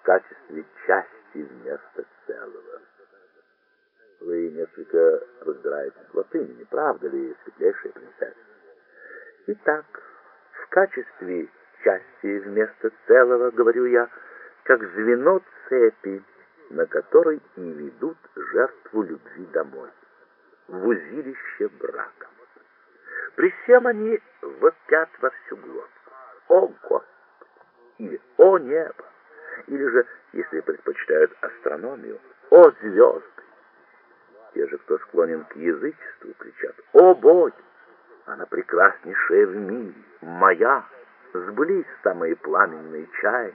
качестве части вместо целого. Вы несколько разбираетесь в латыни, не правда ли, светлейшая принцесса? Итак, в качестве части вместо целого, говорю я, как звено цепи, на которой и ведут жертву любви домой, в узилище брака. При всем они вопят во всю глотку: «О, Господи!» или «О, небо!» или же, если предпочитают астрономию, «О, звезды!» Те же, кто склонен к язычеству, кричат: «О, боги! Она прекраснейшая в мире, моя! Сбылись самые пламенные чаяния!»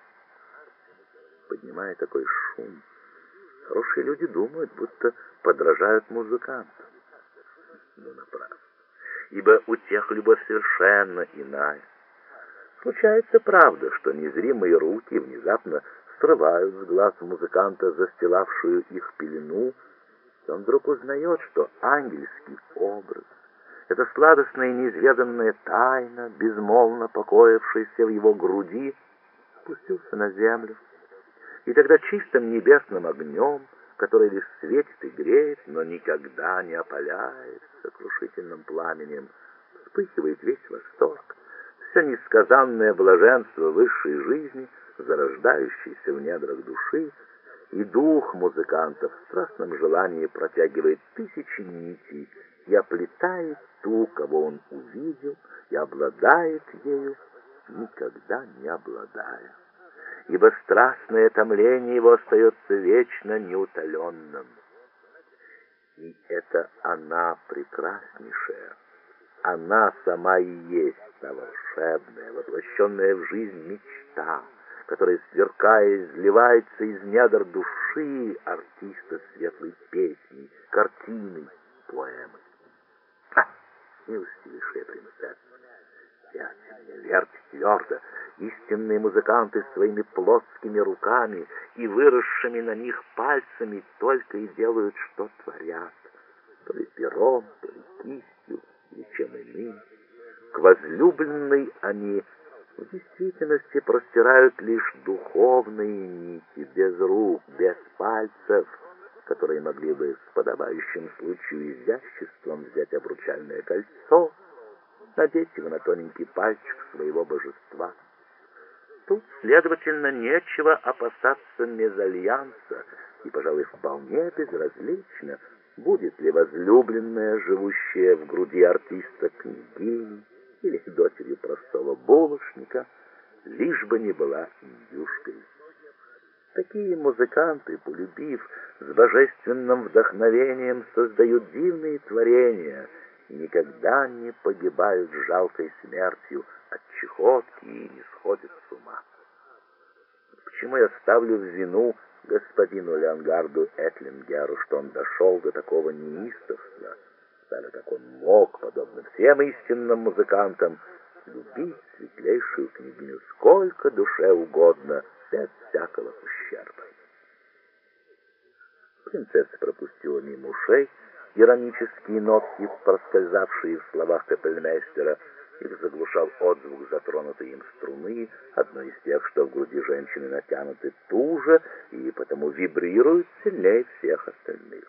Поднимая такой шум, хорошие люди думают, будто подражают музыкантам. Но напрасно, ибо у тех любовь совершенно иная. Случается, правда, что незримые руки внезапно срывают с глаз музыканта застилавшую их пелену, и он вдруг узнает, что ангельский образ, эта сладостная и неизведанная тайна, безмолвно покоившаяся в его груди, спустился на землю. И тогда чистым небесным огнем, который лишь светит и греет, но никогда не опаляет сокрушительным пламенем, вспыхивает весь восторг, все несказанное блаженство высшей жизни, зарождающееся в недрах души, и дух музыкантов в страстном желании протягивает тысячи нитей и оплетает ту, кого он увидел, и обладает ею, никогда не обладая. Ибо страстное томление его остается вечно неутоленным. И это она прекраснейшая, она сама и есть та волшебная, воплощенная в жизнь мечта, которая, сверкая, изливается из недр души артиста светлой песни, картины, поэмы. Ха! Милостивейшая принцесса, сердце меня верьте твердо, истинные музыканты своими плоскими руками и выросшими на них пальцами только и делают, что творят, то ли пером, то ли кистью, или чем иным. К возлюбленной они в действительности простирают лишь духовные нити, без рук, без пальцев, которые могли бы с подобающим случаю изяществом взять обручальное кольцо, надеть его на тоненький пальчик своего божества. Тут, следовательно, нечего опасаться мезальянса, и, пожалуй, вполне безразлично, будет ли возлюбленная, живущая в груди артиста, княгиней или дочерью простого булочника, лишь бы не была индюшкой. Такие музыканты, полюбив, с божественным вдохновением создают дивные творения и никогда не погибают жалкой смертью от чехотки и не сходят с ума. Почему я ставлю в вину господину Леонгарду Этлингеру, что он дошел до такого неистовства, так как он мог, подобно всем истинным музыкантам, любить светлейшую княгиню сколько душе угодно, без всякого ущерба. Принцесса пропустила мимо ушей иронические нотки, проскользавшие в словах капельмейстера. Их заглушал отзвук затронутой им струны, одной из тех, что в груди женщины натянуты туже и потому вибрируют сильнее всех остальных.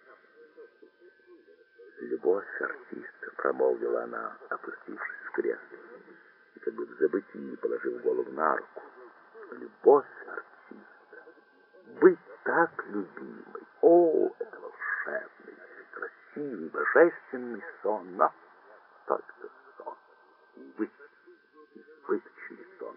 «Любовь артиста», — промолвила она, опустившись в кресло, и как бы в забытии положив голову на руку. «Любовь артиста! Быть так любимой! О, это волшебный, красивый, божественный сон, но только сон, избыточный сон!»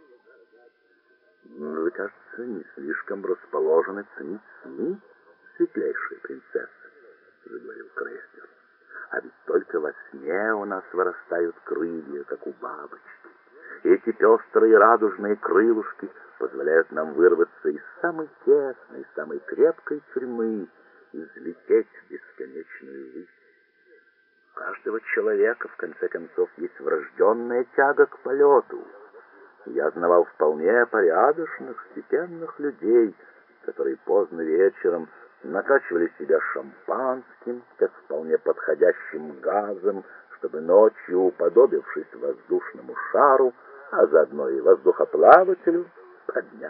«Вы, кажется, не слишком расположены ценить сны, светлейшая принцесса», — заговорил Крейслер. «А ведь только во сне у нас вырастают крылья, как у бабочки. И эти пестрые радужные крылышки позволяют нам вырваться из самой тесной, самой крепкой тюрьмы и взлететь в бесконечную высь. У каждого человека, в конце концов, есть врожденная тяга к полету. Я знавал вполне порядочных, степенных людей, которые поздно вечером накачивали себя шампанским, как вполне подходящим газом, чтобы ночью, уподобившись воздушному шару, а заодно и воздухоплавателю, поднять